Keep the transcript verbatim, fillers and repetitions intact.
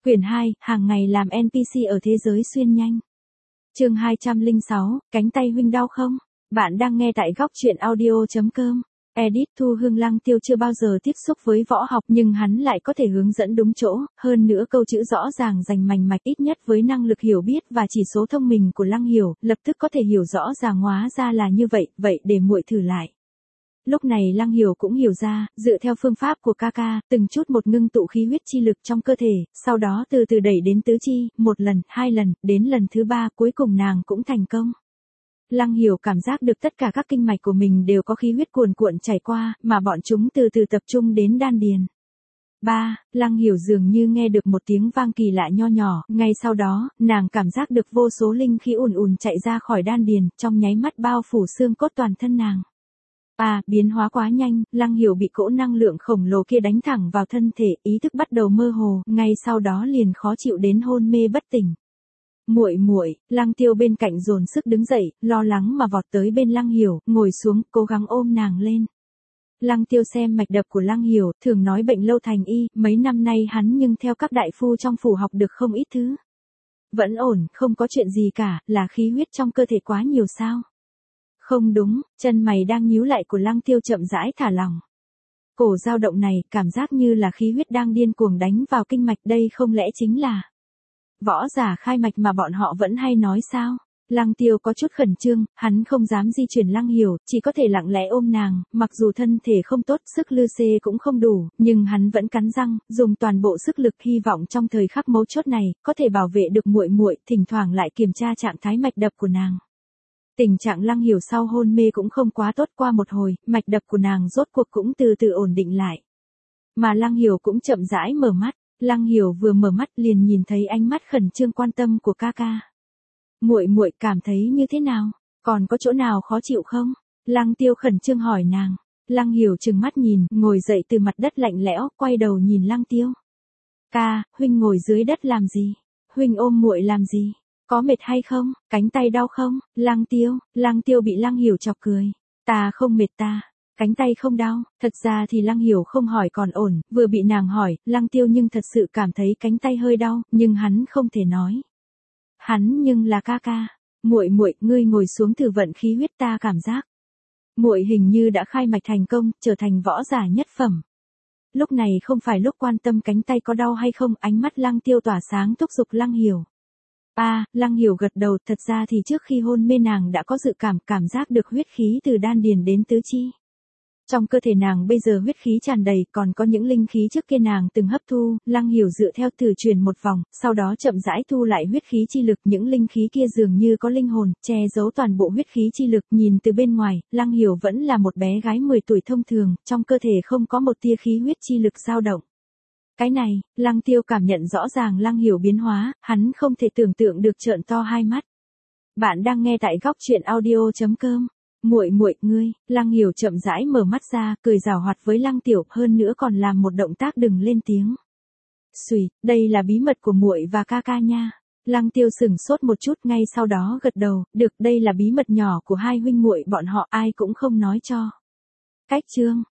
Quyển hai, hàng ngày làm en pê xê ở thế giới xuyên nhanh. Chương hai trăm lẻ sáu, cánh tay huynh đau không? Bạn đang nghe tại góc truyện audio chấm com. Edit Thu Hương. Lăng Tiêu chưa bao giờ tiếp xúc với võ học nhưng hắn lại có thể hướng dẫn đúng chỗ, hơn nữa câu chữ rõ ràng rành mạch mạch, ít nhất với năng lực hiểu biết và chỉ số thông minh của Lăng Hiểu, lập tức có thể hiểu rõ ràng hóa ra là như vậy, vậy để muội thử lại. Lúc này Lăng Hiểu cũng hiểu ra, dựa theo phương pháp của ca ca, từng chút một ngưng tụ khí huyết chi lực trong cơ thể, sau đó từ từ đẩy đến tứ chi, một lần, hai lần, đến lần thứ ba cuối cùng nàng cũng thành công. Lăng Hiểu cảm giác được tất cả các kinh mạch của mình đều có khí huyết cuồn cuộn chảy qua, mà bọn chúng từ từ tập trung đến đan điền. ba. Lăng Hiểu dường như nghe được một tiếng vang kỳ lạ nho nhỏ, ngay sau đó, nàng cảm giác được vô số linh khí ùn ùn chạy ra khỏi đan điền, trong nháy mắt bao phủ xương cốt toàn thân nàng. À, biến hóa quá nhanh, Lăng Hiểu bị cỗ năng lượng khổng lồ kia đánh thẳng vào thân thể, ý thức bắt đầu mơ hồ, ngay sau đó liền khó chịu đến hôn mê bất tỉnh. Muội muội, Lăng Tiêu bên cạnh dồn sức đứng dậy, lo lắng mà vọt tới bên Lăng Hiểu, ngồi xuống, cố gắng ôm nàng lên. Lăng Tiêu xem mạch đập của Lăng Hiểu, thường nói bệnh lâu thành y, mấy năm nay hắn nhưng theo các đại phu trong phủ học được không ít thứ. Vẫn ổn, không có chuyện gì cả, là khí huyết trong cơ thể quá nhiều sao? Không đúng, chân mày đang nhíu lại của Lăng Tiêu chậm rãi thả lỏng. Cổ dao động này, cảm giác như là khí huyết đang điên cuồng đánh vào kinh mạch, đây không lẽ chính là võ giả khai mạch mà bọn họ vẫn hay nói sao? Lăng Tiêu có chút khẩn trương, hắn không dám di chuyển Lăng Hiểu, chỉ có thể lặng lẽ ôm nàng, mặc dù thân thể không tốt, sức lư xê cũng không đủ, nhưng hắn vẫn cắn răng, dùng toàn bộ sức lực hy vọng trong thời khắc mấu chốt này, có thể bảo vệ được muội muội, thỉnh thoảng lại kiểm tra trạng thái mạch đập của nàng. Tình trạng Lăng Hiểu sau hôn mê cũng không quá tốt, qua một hồi, mạch đập của nàng rốt cuộc cũng từ từ ổn định lại. Mà Lăng Hiểu cũng chậm rãi mở mắt, Lăng Hiểu vừa mở mắt liền nhìn thấy ánh mắt khẩn trương quan tâm của ca ca. Muội muội cảm thấy như thế nào? Còn có chỗ nào khó chịu không? Lăng Tiêu khẩn trương hỏi nàng. Lăng Hiểu trừng mắt nhìn, ngồi dậy từ mặt đất lạnh lẽo, quay đầu nhìn Lăng Tiêu. Ca, huynh ngồi dưới đất làm gì? Huynh ôm muội làm gì? Có mệt hay không? Cánh tay đau không? Lăng Tiêu, Lăng Tiêu bị Lăng Hiểu chọc cười. Ta không mệt ta, cánh tay không đau. Thật ra thì Lăng Hiểu không hỏi còn ổn, vừa bị nàng hỏi, Lăng Tiêu nhưng thật sự cảm thấy cánh tay hơi đau, nhưng hắn không thể nói. Hắn nhưng là ca ca. Muội muội, ngươi ngồi xuống thử vận khí huyết, ta cảm giác muội hình như đã khai mạch thành công, trở thành võ giả nhất phẩm. Lúc này không phải lúc quan tâm cánh tay có đau hay không, ánh mắt Lăng Tiêu tỏa sáng thúc giục Lăng Hiểu. À, Lăng Hiểu gật đầu, thật ra thì trước khi hôn mê nàng đã có dự cảm, cảm giác được huyết khí từ đan điền đến tứ chi. Trong cơ thể nàng bây giờ huyết khí tràn đầy, còn có những linh khí trước kia nàng từng hấp thu, Lăng Hiểu dựa theo từ truyền một vòng, sau đó chậm rãi thu lại huyết khí chi lực, những linh khí kia dường như có linh hồn, che giấu toàn bộ huyết khí chi lực, nhìn từ bên ngoài, Lăng Hiểu vẫn là một bé gái mười tuổi thông thường, trong cơ thể không có một tia khí huyết chi lực dao động. Cái này, Lăng Tiêu cảm nhận rõ ràng Lăng Hiểu biến hóa, hắn không thể tưởng tượng được, trợn to hai mắt. Bạn đang nghe tại góc truyện audio chấm com. Muội muội, ngươi, Lăng Hiểu chậm rãi mở mắt ra, cười giảo hoạt với Lăng Tiểu, hơn nữa còn làm một động tác đừng lên tiếng. Xùi, đây là bí mật của muội và ca ca nha. Lăng Tiêu sững sốt một chút, ngay sau đó gật đầu, được, đây là bí mật nhỏ của hai huynh muội bọn họ, ai cũng không nói cho. Cách chương